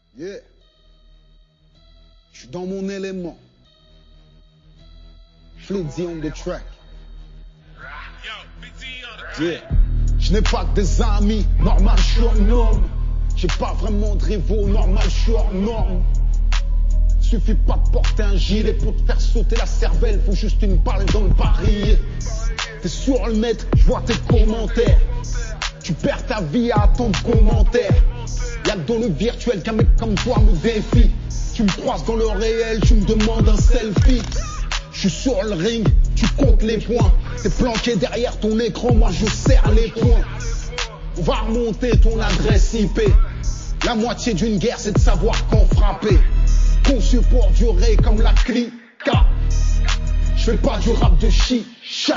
Yeah. Je suis dans mon élément. Flizzy on the track. Yeah. Je n'ai pas que des amis, normal je suis un homme. J'ai pas vraiment de rivaux, normal je suis hors norme. Suffit pas de porter un gilet pour te faire sauter la cervelle, faut juste une balle dans le barillet. T'es sur le net, je vois tes commentaires. Tu perds ta vie à attendre commentaires. Y'a que dans le virtuel qu'un mec comme toi me défie. Tu me croises dans le réel, tu me demandes un selfie. Je suis sur le ring, tu comptes les points. T'es planqué derrière ton écran, moi je serre les poings. On va remonter ton adresse IP. La moitié d'une guerre c'est de savoir quand frapper. Conçu pour durer comme la clica. Je fais pas du rap de chicha.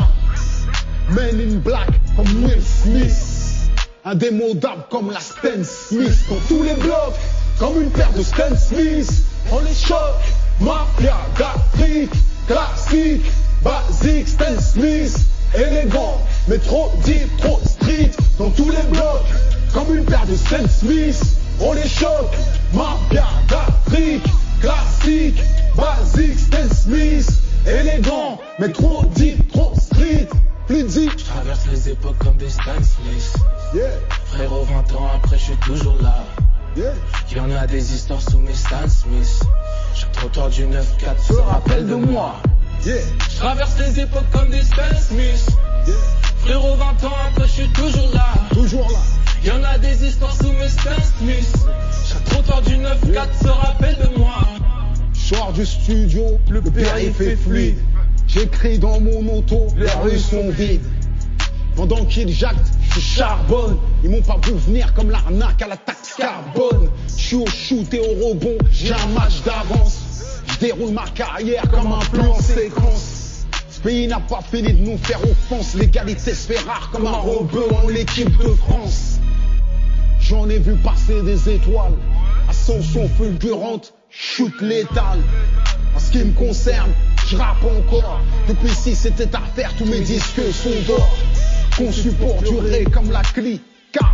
Men in black comme Will Smith. Indémodable comme la Stan Smith. Dans tous les blocs, comme une paire de Stan Smith. On les choque, mafia d'Afrique. Classique, basique, Stan Smith. Élégant, mais trop deep, trop street. Dans tous les blocs, comme une paire de Stan Smith. On les choque, mafia d'Afrique. Classique, basique, Stan Smith. Élégant, mais trop deep, trop street. Plus dit, je traverse les époques comme des Stan Smith. Yeah. Frérot, 20 ans après, je suis toujours là. Yeah. Y'en a des histoires sous mes Stan Smith. Chaque trottoir du 9-4 se rappelle de moi. Yeah. Je traverse les époques comme des Stan Smith. Yeah. Frérot, 20 ans après, je suis toujours là. Toujours là. Y'en a des histoires sous mes Stan Smith. Chaque trottoir du 9-4 se rappelle de moi. Je sors du studio, le périph' est fluide. J'écris dans mon auto, les rues sont vides. Pendant qu'ils jactent, je charbonne. Ils m'ont pas vu venir comme l'arnaque à la taxe carbone. Je suis au shoot et au rebond, j'ai un match d'avance. Je déroule ma carrière comme un plan séquence. Ce pays n'a pas fini de nous faire offense. L'égalité se fait rare comme un rebeu en l'équipe de France. J'en ai vu passer des étoiles. Ascension fulgurante, chute létale. En ce qui me concerne, je rappe encore. Depuis si c'était à faire, tous mes disques sont d'or. Conçu pour durer comme la clica.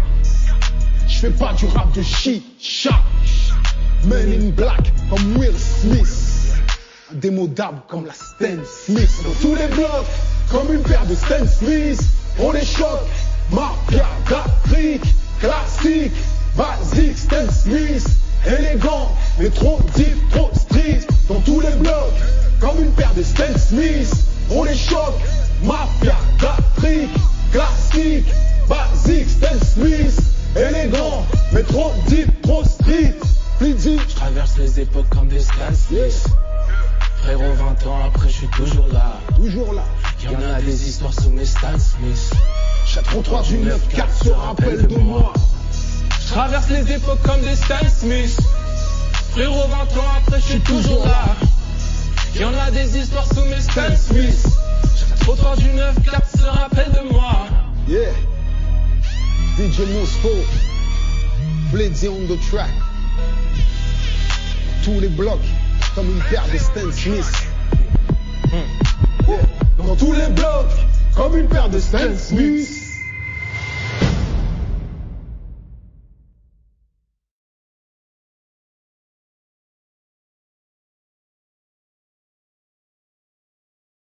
Je fais pas du rap de chicha. Men in black comme Will Smith. Indémodable comme la Stan Smith. Dans tous les blocs, comme une paire de Stan Smith. On les choque, mafia d'Afrique. Classique, basique, Stan Smith. Élégant, mais trop deep, trop street. Dans tous les blocs, comme une paire de Stan Smith. On les choque, mafia d'Afrique. Classique, basique, Stan Smith. Élégant, mais trop deep, trop street. Flizzy, je traverse les époques comme des Stan Smith. Frérot, 20 ans après, je suis toujours là. Toujours là. Y'en a des histoires sous mes Stan Smith. Chaque trottoir du 9-4 se rappelle de moi. Je traverse les époques comme des Stan Smith. Frérot, 20 ans après, je suis toujours là. Y'en a des histoires sous mes Stan Smith. Chaque trottoir du 9-4 se rappelle de moi. Yeah. DJ Mosco, Flizzy on the track. Tous les blocs, comme une paire de Stan Smith. Yeah. Dans tous les blocs, comme une paire de Stan Smith.